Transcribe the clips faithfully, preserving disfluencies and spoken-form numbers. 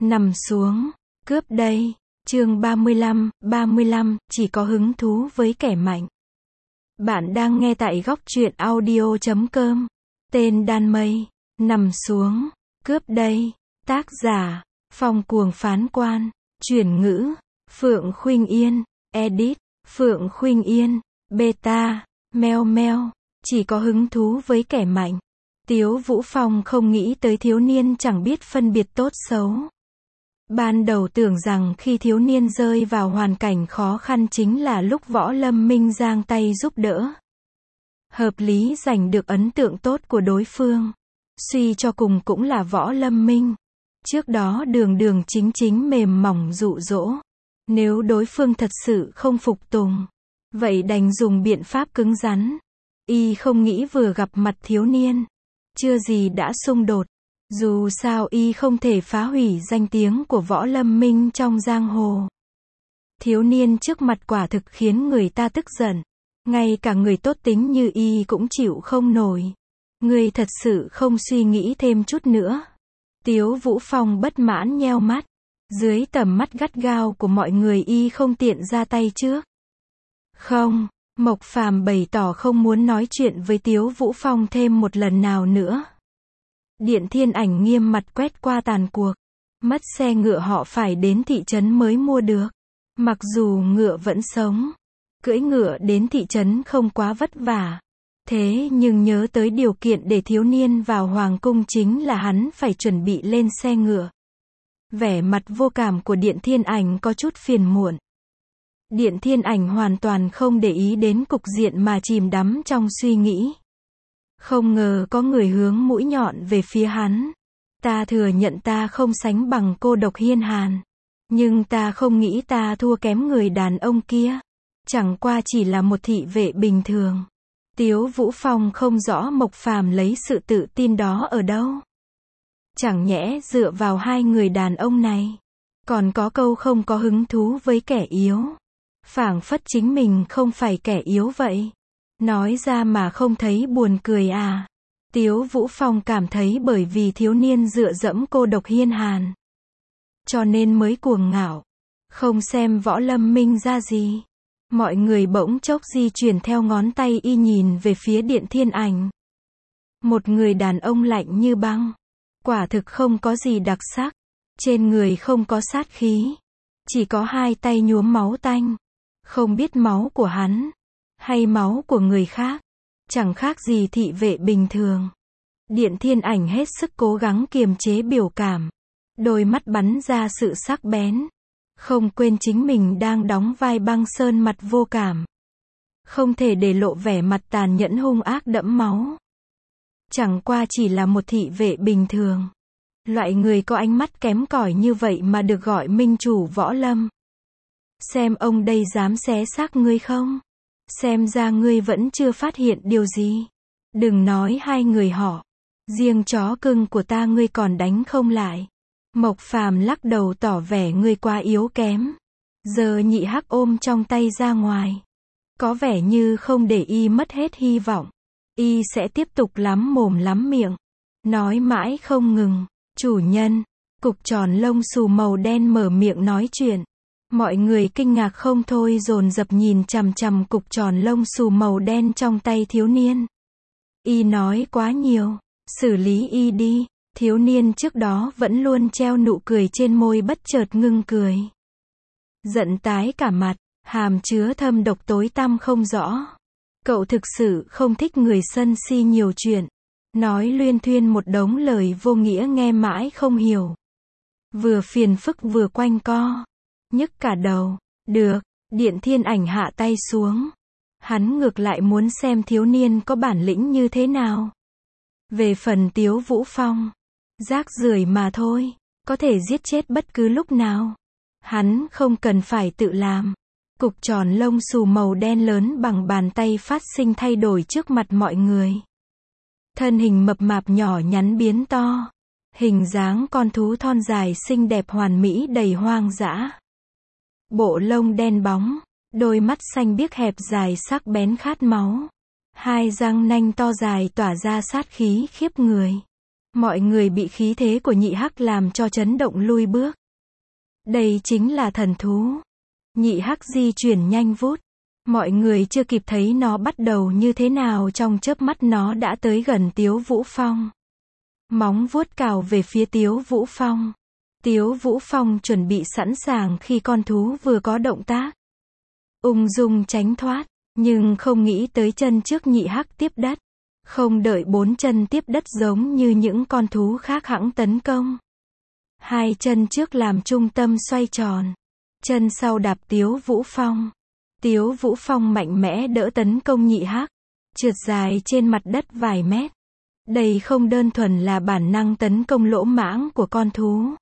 Nằm xuống, cướp đây. Chương ba mươi lăm, ba mươi lăm, chỉ có hứng thú với kẻ mạnh. Bạn đang nghe tại góc truyện audio chấm com. Tên đan mây. Nằm xuống, cướp đây. Tác giả, Phong Cuồng Phán Quan. Chuyển ngữ, Phượng Khuynh Yên. Edit, Phượng Khuynh Yên. Beta, meo meo. Chỉ có hứng thú với kẻ mạnh. Tiếu Vũ Phong không nghĩ tới thiếu niên chẳng biết phân biệt tốt xấu. Ban đầu tưởng rằng khi thiếu niên rơi vào hoàn cảnh khó khăn chính là lúc Võ Lâm Minh giang tay giúp đỡ. Hợp lý giành được ấn tượng tốt của đối phương. Suy cho cùng cũng là Võ Lâm Minh. Trước đó đường đường chính chính mềm mỏng dụ dỗ. Nếu đối phương thật sự không phục tùng, vậy đành dùng biện pháp cứng rắn. Y không nghĩ vừa gặp mặt thiếu niên, chưa gì đã xung đột. Dù sao y không thể phá hủy danh tiếng của Võ Lâm Minh trong giang hồ. Thiếu niên trước mặt quả thực khiến người ta tức giận. Ngay cả người tốt tính như y cũng chịu không nổi. Người thật sự không suy nghĩ thêm chút nữa. Tiếu Vũ Phong bất mãn nheo mắt. Dưới tầm mắt gắt gao của mọi người y không tiện ra tay trước. Không, Mộc Phàm bày tỏ không muốn nói chuyện với Tiếu Vũ Phong thêm một lần nào nữa. Điện Thiên Ảnh nghiêm mặt quét qua tàn cuộc. Mất xe ngựa họ phải đến thị trấn mới mua được. Mặc dù ngựa vẫn sống, cưỡi ngựa đến thị trấn không quá vất vả. Thế nhưng nhớ tới điều kiện để thiếu niên vào hoàng cung chính là hắn phải chuẩn bị lên xe ngựa. Vẻ mặt vô cảm của Điện Thiên Ảnh có chút phiền muộn. Điện Thiên Ảnh hoàn toàn không để ý đến cục diện mà chìm đắm trong suy nghĩ. Không ngờ có người hướng mũi nhọn về phía hắn. Ta thừa nhận ta không sánh bằng cô độc hiên hàn. Nhưng ta không nghĩ ta thua kém người đàn ông kia. Chẳng qua chỉ là một thị vệ bình thường. Tiếu Vũ Phong không rõ Mộc Phàm lấy sự tự tin đó ở đâu. Chẳng nhẽ dựa vào hai người đàn ông này. Còn có câu không có hứng thú với kẻ yếu. Phảng phất chính mình không phải kẻ yếu vậy. Nói ra mà không thấy buồn cười à. Tiếu Vũ Phong cảm thấy bởi vì thiếu niên dựa dẫm cô độc hiên hàn, cho nên mới cuồng ngạo. Không xem Võ Lâm Minh ra gì. Mọi người bỗng chốc di chuyển theo ngón tay y nhìn về phía Điện Thiên Ảnh. Một người đàn ông lạnh như băng. Quả thực không có gì đặc sắc. Trên người không có sát khí. Chỉ có hai tay nhuốm máu tanh. Không biết máu của hắn hay máu của người khác. Chẳng khác gì thị vệ bình thường. Điện Thiên Ảnh hết sức cố gắng kiềm chế biểu cảm. Đôi mắt bắn ra sự sắc bén. Không quên chính mình đang đóng vai băng sơn mặt vô cảm. Không thể để lộ vẻ mặt tàn nhẫn hung ác đẫm máu. Chẳng qua chỉ là một thị vệ bình thường. Loại người có ánh mắt kém cỏi như vậy mà được gọi minh chủ Võ Lâm. Xem ông đây dám xé xác ngươi không? Xem ra ngươi vẫn chưa phát hiện điều gì. Đừng nói hai người họ. Riêng chó cưng của ta ngươi còn đánh không lại. Mộc Phàm lắc đầu tỏ vẻ ngươi quá yếu kém. Giờ nhị hắc ôm trong tay ra ngoài. Có vẻ như không để y mất hết hy vọng. Y sẽ tiếp tục lắm mồm lắm miệng. Nói mãi không ngừng. Chủ nhân. Cục tròn lông xù màu đen mở miệng nói chuyện. Mọi người kinh ngạc không thôi dồn dập nhìn chằm chằm cục tròn lông xù màu đen trong tay thiếu niên. Y nói quá nhiều. Xử lý y đi. Thiếu niên trước đó vẫn luôn treo nụ cười trên môi bất chợt ngưng cười. Giận tái cả mặt. Hàm chứa thâm độc tối tăm không rõ. Cậu thực sự không thích người sân si nhiều chuyện. Nói luyên thuyên một đống lời vô nghĩa nghe mãi không hiểu. Vừa phiền phức vừa quanh co. Nhức cả đầu. Được. Điện Thiên Ảnh hạ tay xuống. Hắn ngược lại muốn xem thiếu niên có bản lĩnh như thế nào. Về phần Tiếu Vũ Phong, rác rưởi mà thôi. Có thể giết chết bất cứ lúc nào. Hắn không cần phải tự làm. Cục tròn lông xù màu đen lớn bằng bàn tay phát sinh thay đổi trước mặt mọi người. Thân hình mập mạp nhỏ nhắn biến to. Hình dáng con thú thon dài xinh đẹp hoàn mỹ đầy hoang dã. Bộ lông đen bóng. Đôi mắt xanh biếc hẹp dài sắc bén khát máu. Hai răng nanh to dài tỏa ra sát khí khiếp người. Mọi người bị khí thế của nhị hắc làm cho chấn động lui bước. Đây chính là thần thú. Nhị hắc di chuyển nhanh vút. Mọi người chưa kịp thấy nó bắt đầu như thế nào trong chớp mắt nó đã tới gần Tiếu Vũ Phong. Móng vuốt cào về phía Tiếu Vũ Phong. Tiếu Vũ Phong chuẩn bị sẵn sàng khi con thú vừa có động tác. Ung dung tránh thoát, nhưng không nghĩ tới chân trước nhị hắc tiếp đất. Không đợi bốn chân tiếp đất giống như những con thú khác hẵng tấn công. Hai chân trước làm trung tâm xoay tròn. Chân sau đạp Tiếu Vũ Phong. Tiếu Vũ Phong mạnh mẽ đỡ tấn công nhị hắc. Trượt dài trên mặt đất vài mét. Đây không đơn thuần là bản năng tấn công lỗ mãng của con thú,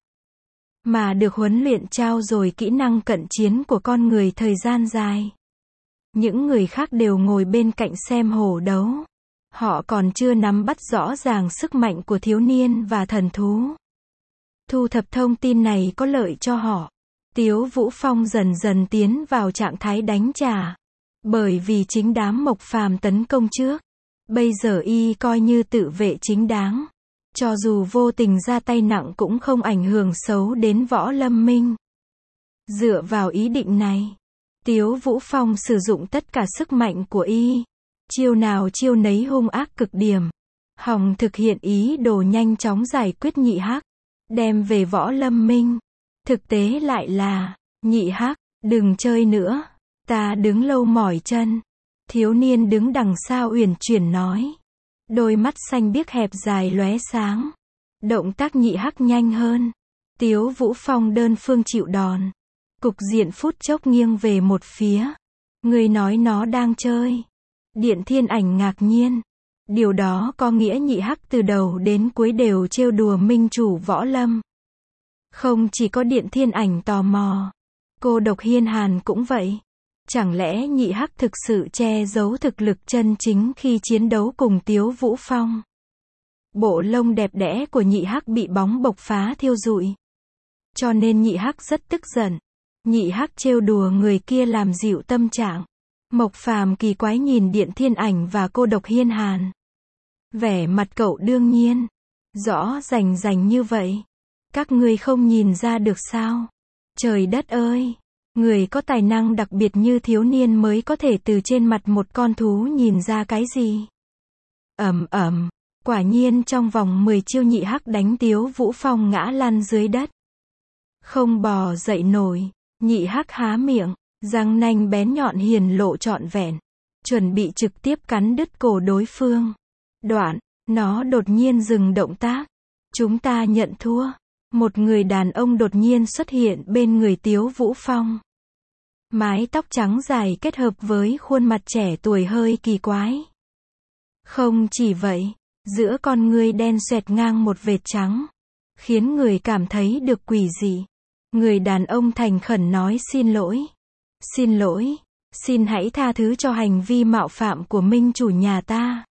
mà được huấn luyện trao dồi kỹ năng cận chiến của con người thời gian dài. Những người khác đều ngồi bên cạnh xem hổ đấu. Họ còn chưa nắm bắt rõ ràng sức mạnh của thiếu niên và thần thú. Thu thập thông tin này có lợi cho họ. Tiếu Vũ Phong dần dần tiến vào trạng thái đánh trả. Bởi vì chính đám Mộc Phàm tấn công trước. Bây giờ y coi như tự vệ chính đáng. Cho dù vô tình ra tay nặng cũng không ảnh hưởng xấu đến Võ Lâm Minh. Dựa vào ý định này, Tiếu Vũ Phong sử dụng tất cả sức mạnh của y. Chiêu nào chiêu nấy hung ác cực điểm. Hòng thực hiện ý đồ nhanh chóng giải quyết nhị hắc, đem về Võ Lâm Minh. Thực tế lại là, nhị hắc, đừng chơi nữa. Ta đứng lâu mỏi chân. Thiếu niên đứng đằng sau uyển chuyển nói. Đôi mắt xanh biếc hẹp dài lóe sáng. Động tác nhị hắc nhanh hơn. Tiếu Vũ Phong đơn phương chịu đòn. Cục diện phút chốc nghiêng về một phía. Người nói nó đang chơi. Điện Thiên Ảnh ngạc nhiên. Điều đó có nghĩa nhị hắc từ đầu đến cuối đều trêu đùa minh chủ Võ Lâm. Không chỉ có Điện Thiên Ảnh tò mò. Cô Độc Hiên Hàn cũng vậy. Chẳng lẽ nhị hắc thực sự che giấu thực lực chân chính khi chiến đấu cùng Tiếu Vũ Phong? Bộ lông đẹp đẽ của nhị hắc bị bóng bộc phá thiêu rụi. Cho nên nhị hắc rất tức giận. Nhị hắc trêu đùa người kia làm dịu tâm trạng. Mộc Phàm kỳ quái nhìn Điện Thiên Ảnh và Cô Độc Hiên Hàn. Vẻ mặt cậu đương nhiên. Rõ rành rành như vậy. Các ngươi không nhìn ra được sao? Trời đất ơi! Người có tài năng đặc biệt như thiếu niên mới có thể từ trên mặt một con thú nhìn ra cái gì? Ầm ầm, quả nhiên trong vòng mười chiêu nhị hắc đánh Tiếu Vũ Phong ngã lăn dưới đất. Không bò dậy nổi, nhị hắc há miệng, răng nanh bén nhọn hiển lộ trọn vẹn, chuẩn bị trực tiếp cắn đứt cổ đối phương. Đoạn, nó đột nhiên dừng động tác. Chúng ta nhận thua. Một người đàn ông đột nhiên xuất hiện bên người Tiếu Vũ Phong. Mái tóc trắng dài kết hợp với khuôn mặt trẻ tuổi hơi kỳ quái. Không chỉ vậy, giữa con ngươi đen xoẹt ngang một vệt trắng, khiến người cảm thấy được quỷ dị. Người đàn ông thành khẩn nói xin lỗi. Xin lỗi, xin hãy tha thứ cho hành vi mạo phạm của minh chủ nhà ta.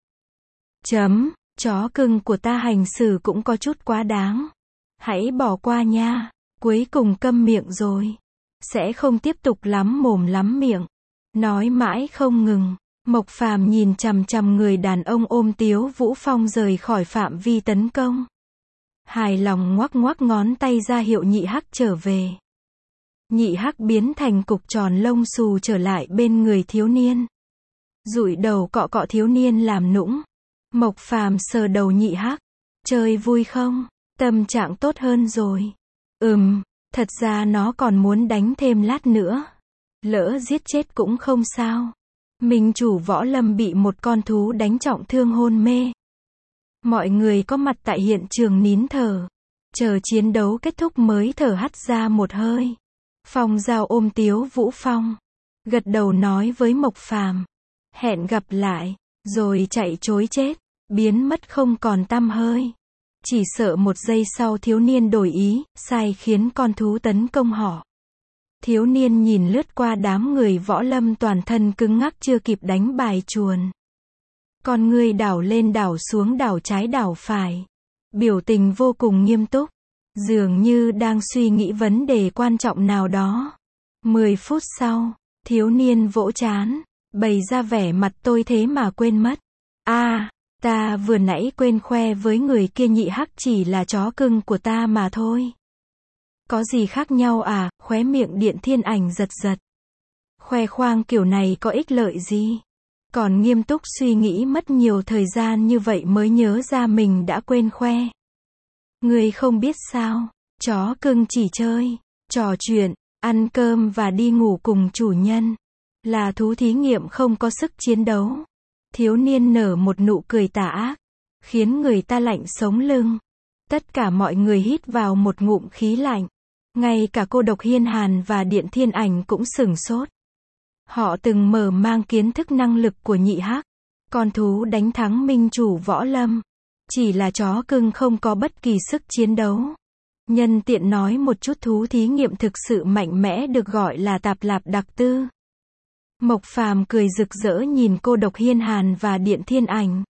Chấm, chó cưng của ta hành xử cũng có chút quá đáng. Hãy bỏ qua nha, cuối cùng câm miệng rồi. Sẽ không tiếp tục lắm mồm lắm miệng. Nói mãi không ngừng. Mộc Phàm nhìn chằm chằm người đàn ông ôm Tiếu Vũ Phong rời khỏi phạm vi tấn công. Hài lòng ngoắc ngoắc ngón tay ra hiệu nhị hắc trở về. Nhị hắc biến thành cục tròn lông xù trở lại bên người thiếu niên. Dụi đầu cọ cọ thiếu niên làm nũng. Mộc Phàm sờ đầu nhị hắc. Chơi vui không? Tâm trạng tốt hơn rồi. Ừm, thật ra nó còn muốn đánh thêm lát nữa. Lỡ giết chết cũng không sao. Minh chủ Võ Lâm bị một con thú đánh trọng thương hôn mê. Mọi người có mặt tại hiện trường nín thở. Chờ chiến đấu kết thúc mới thở hắt ra một hơi. Phong Giao ôm Tiếu Vũ Phong. Gật đầu nói với Mộc Phàm. Hẹn gặp lại. Rồi chạy trối chết. Biến mất không còn tăm hơi. Chỉ sợ một giây sau thiếu niên đổi ý, sai khiến con thú tấn công họ. Thiếu niên nhìn lướt qua đám người Võ Lâm toàn thân cứng ngắc chưa kịp đánh bài chuồn. Con người đảo lên đảo xuống đảo trái đảo phải. Biểu tình vô cùng nghiêm túc. Dường như đang suy nghĩ vấn đề quan trọng nào đó. Mười phút sau, thiếu niên vỗ trán, bày ra vẻ mặt tôi thế mà quên mất. A, Ta vừa nãy quên khoe với người kia nhị hắc chỉ là chó cưng của ta mà thôi. Có gì khác nhau à, khóe miệng Điện Thiên Ảnh giật giật. Khoe khoang kiểu này có ích lợi gì? Còn nghiêm túc suy nghĩ mất nhiều thời gian như vậy mới nhớ ra mình đã quên khoe. Người không biết sao, chó cưng chỉ chơi, trò chuyện, ăn cơm và đi ngủ cùng chủ nhân. Là thú thí nghiệm không có sức chiến đấu. Thiếu niên nở một nụ cười tà ác, khiến người ta lạnh sống lưng. Tất cả mọi người hít vào một ngụm khí lạnh. Ngay cả cô độc Hiên Hàn và Điện Thiên Ảnh cũng sửng sốt. Họ từng mở mang kiến thức năng lực của nhị hắc. Con thú đánh thắng minh chủ võ lâm. Chỉ là chó cưng không có bất kỳ sức chiến đấu. Nhân tiện nói một chút thú thí nghiệm thực sự mạnh mẽ được gọi là Tạp Lạp Đặc Tư. Mộc Phàm cười rực rỡ nhìn cô độc Hiên Hàn và Điện Thiên Ảnh.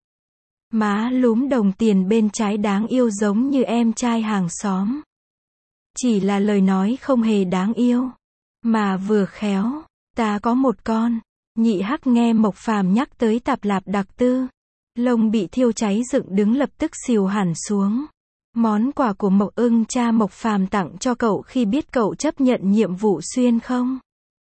Má lúm đồng tiền bên trái đáng yêu giống như em trai hàng xóm. Chỉ là lời nói không hề đáng yêu. Mà vừa khéo, ta có một con. Nhị hắc nghe Mộc Phàm nhắc tới Tạp Lạp Đặc Tư. Lông bị thiêu cháy dựng đứng lập tức xìu hẳn xuống. Món quà của Mộc Ưng cha Mộc Phàm tặng cho cậu khi biết cậu chấp nhận nhiệm vụ xuyên không?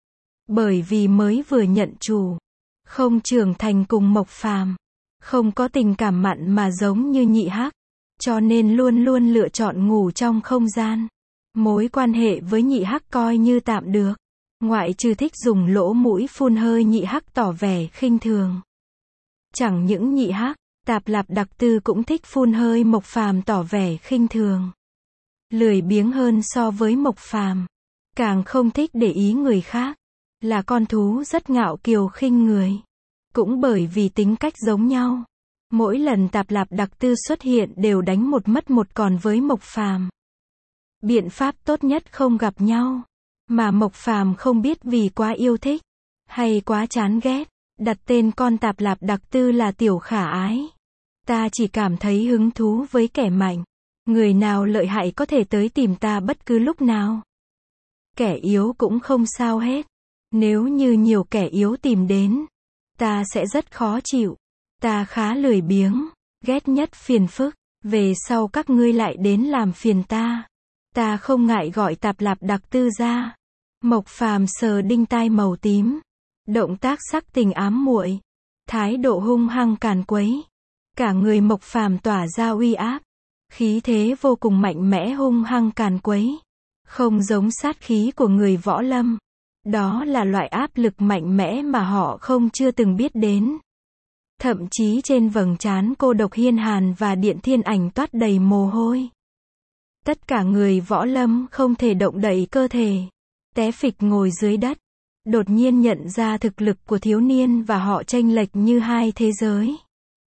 Bởi vì mới vừa nhận chủ, không trưởng thành cùng Mộc Phàm, không có tình cảm mặn mà giống như nhị hắc, cho nên luôn luôn lựa chọn ngủ trong không gian. Mối quan hệ với nhị hắc coi như tạm được, ngoại trừ thích dùng lỗ mũi phun hơi nhị hắc tỏ vẻ khinh thường. Chẳng những nhị hắc, Tạp Lạp Đặc Tư cũng thích phun hơi Mộc Phàm tỏ vẻ khinh thường. Lười biếng hơn so với Mộc Phàm, càng không thích để ý người khác. Là con thú rất ngạo kiều khinh người. Cũng bởi vì tính cách giống nhau, mỗi lần Tạp Lạp Đặc Tư xuất hiện đều đánh một mất một còn với Mộc Phàm. Biện pháp tốt nhất không gặp nhau. Mà Mộc Phàm không biết vì quá yêu thích, hay quá chán ghét, đặt tên con Tạp Lạp Đặc Tư là Tiểu Khả Ái. Ta chỉ cảm thấy hứng thú với kẻ mạnh. Người nào lợi hại có thể tới tìm ta bất cứ lúc nào. Kẻ yếu cũng không sao hết. Nếu như nhiều kẻ yếu tìm đến, ta sẽ rất khó chịu. Ta khá lười biếng, ghét nhất phiền phức. Về sau các ngươi lại đến làm phiền ta. Ta không ngại gọi Tạp Lạp Đặc Tư ra. Mộc Phàm sờ đinh tai màu tím. Động tác sắc tình ám muội. Thái độ hung hăng càn quấy. Cả người Mộc Phàm tỏa ra uy áp. Khí thế vô cùng mạnh mẽ hung hăng càn quấy. Không giống sát khí của người võ lâm. Đó là loại áp lực mạnh mẽ mà họ không chưa từng biết đến. Thậm chí trên vầng trán cô độc Hiên Hàn và Điện Thiên Ảnh toát đầy mồ hôi. Tất cả người võ lâm không thể động đậy cơ thể. Té phịch ngồi dưới đất. Đột nhiên nhận ra thực lực của thiếu niên và họ chênh lệch như hai thế giới.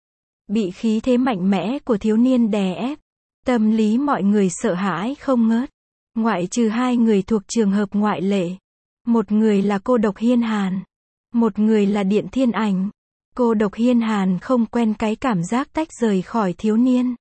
Bị khí thế mạnh mẽ của thiếu niên đè ép. Tâm lý mọi người sợ hãi không ngớt. Ngoại trừ hai người thuộc trường hợp ngoại lệ. Một người là cô độc Hiên Hàn. Một người là Điện Thiên Ảnh. Cô độc Hiên Hàn không quen cái cảm giác tách rời khỏi thiếu niên.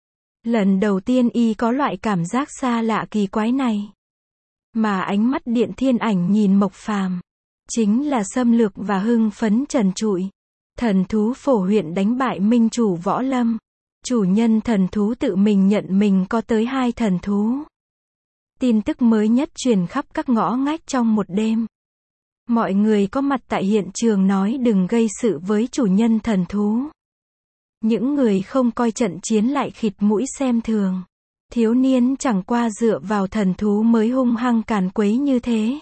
Lần đầu tiên y có loại cảm giác xa lạ kỳ quái này. Mà ánh mắt Điện Thiên Ảnh nhìn Mộc Phàm chính là xâm lược và hưng phấn trần trụi. Thần thú Phổ huyện đánh bại minh chủ võ lâm. Chủ nhân thần thú tự mình nhận mình có tới hai thần thú. Tin tức mới nhất truyền khắp các ngõ ngách trong một đêm. Mọi người có mặt tại hiện trường nói đừng gây sự với chủ nhân thần thú. Những người không coi trận chiến lại khịt mũi xem thường. Thiếu niên chẳng qua dựa vào thần thú mới hung hăng càn quấy như thế.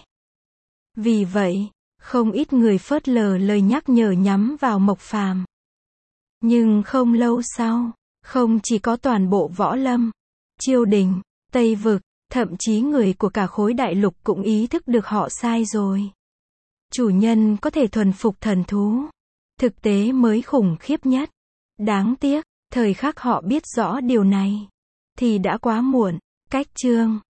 Vì vậy, không ít người phớt lờ lời nhắc nhở nhắm vào Mộc Phàm. Nhưng không lâu sau, không chỉ có toàn bộ võ lâm, triều đình, Tây Vực, thậm chí người của cả khối đại lục cũng ý thức được họ sai rồi. Chủ nhân có thể thuần phục thần thú. Thực tế mới khủng khiếp nhất. Đáng tiếc, thời khắc họ biết rõ điều này, thì đã quá muộn. Cách chương